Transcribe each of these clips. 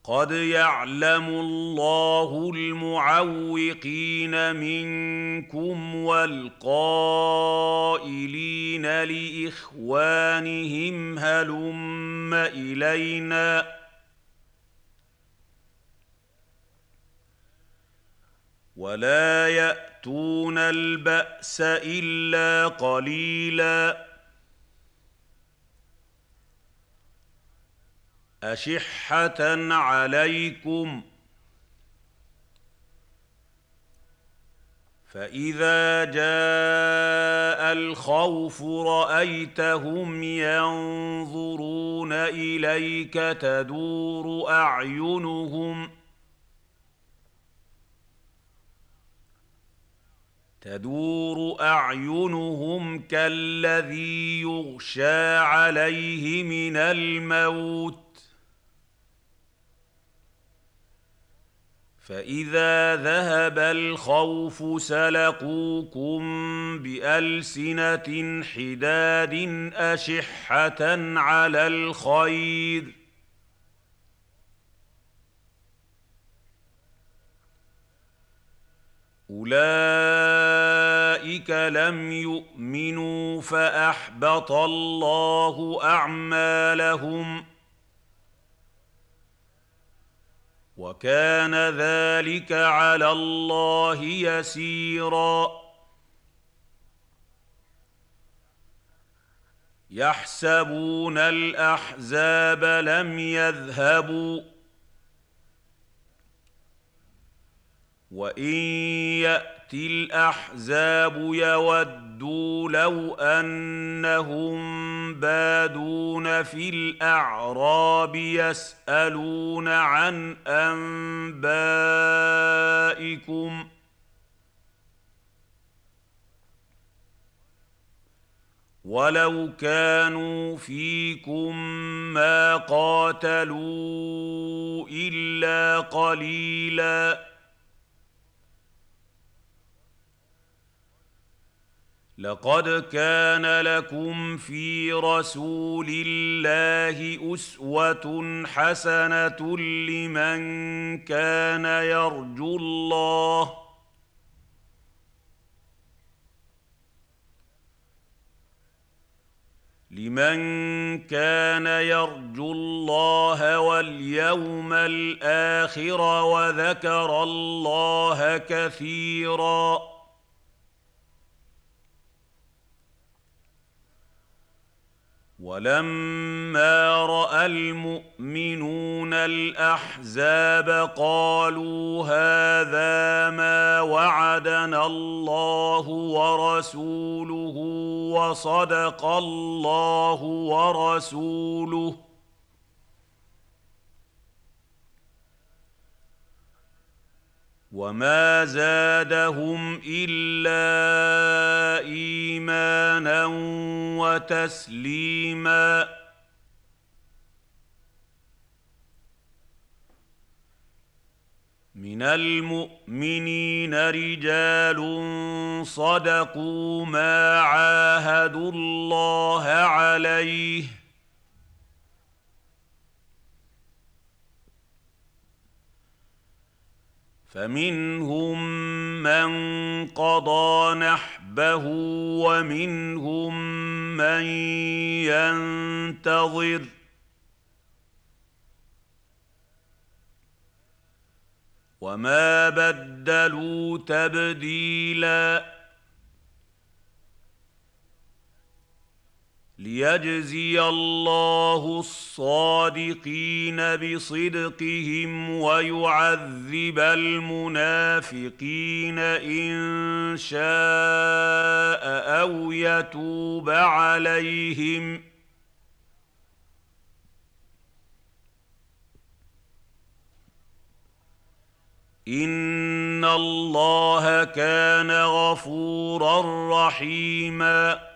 قد يعلم الله المعوقين منكم والقائلين لإخوانهم هلم إلينا ولا يأتون البأس إلا قليلا أشحة عليكم فإذا جاء الخوف رأيتهم ينظرون إليك تدور أعينهم كالذي يغشى عليه من الموت فإذا ذهب الخوف سلقوكم بألسنة حداد أشحة على الخير أولئك لم يؤمنوا فأحبط الله أعمالهم وكان ذلك على الله يسيرا يحسبون الأحزاب لم يذهبوا وإن يأتي الأحزاب يودوا لو أنهم بادون في الأعراب يسألون عن أنبائكم ولو كانوا فيكم ما قاتلوا إلا قليلاً لقد كان لكم في رسول الله أسوة حسنة لمن كان يرجو الله واليوم الآخر وذكر الله كثيراً ولما رأى المؤمنون الأحزاب قالوا هذا ما وعدنا الله ورسوله وصدق الله ورسوله وما زادهم إلا إيمانا وتسليما من المؤمنين رجال صدقوا ما عاهدوا الله عليه فمنهم من قضى نحبه ومنهم من ينتظر وما بدلوا تبديلاً ليجزي الله الصادقين بصدقهم ويعذب المنافقين إن شاء أو يتوب عليهم إن الله كان غفوراً رحيماً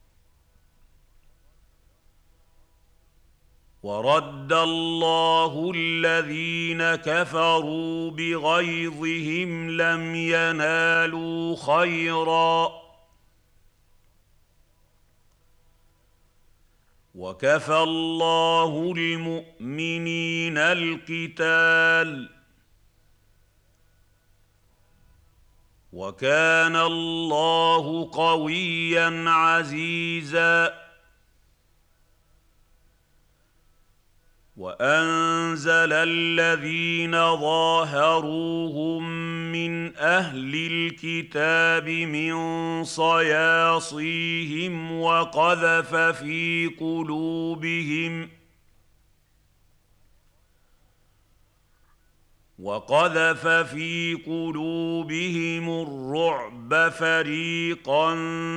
ورد الله الذين كفروا بغيظهم لم ينالوا خيرا وكفى الله المؤمنين القتال وكان الله قويا عزيزا وأنزل الذين ظاهروهم من أهل الكتاب من صياصيهم وقذف في قلوبهم الرعب فريقا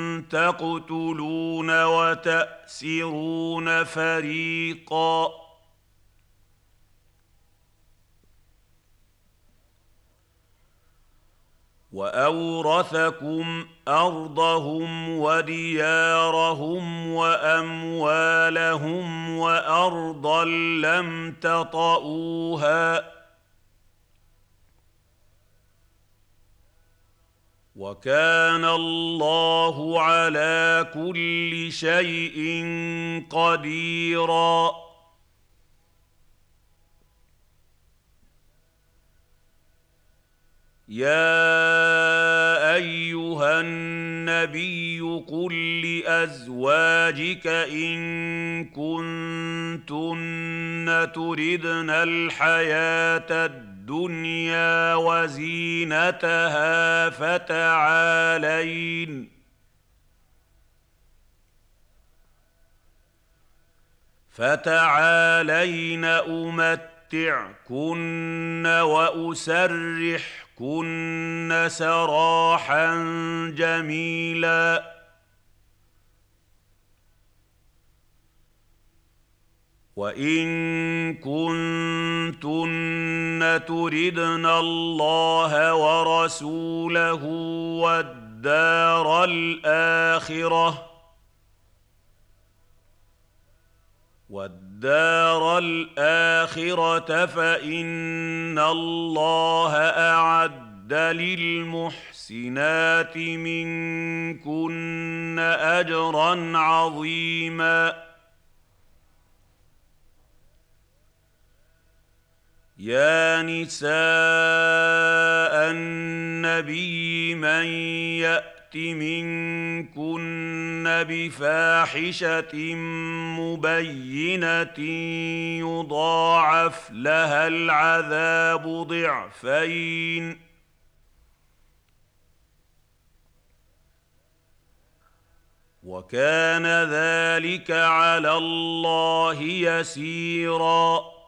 تقتلون وتأسرون فريقا وأورثكم أرضهم وديارهم وأموالهم وأرضا لم تطئوها وكان الله على كل شيء قديرا يا أيها النبي قل لأزواجك إن كنتن تردن الحياة الدنيا وزينتها فتعالين أمتعكن وأسرحكن سراحا جميلا وإن كنتن تردن الله ورسوله والدار الآخرة فإن الله أعد للمحسنات منكن أجرا عظيما يا نساء النبي من يأت منكن بفاحشة مبينة يضاعف لها العذاب ضعفين وكان ذلك على الله يسيرا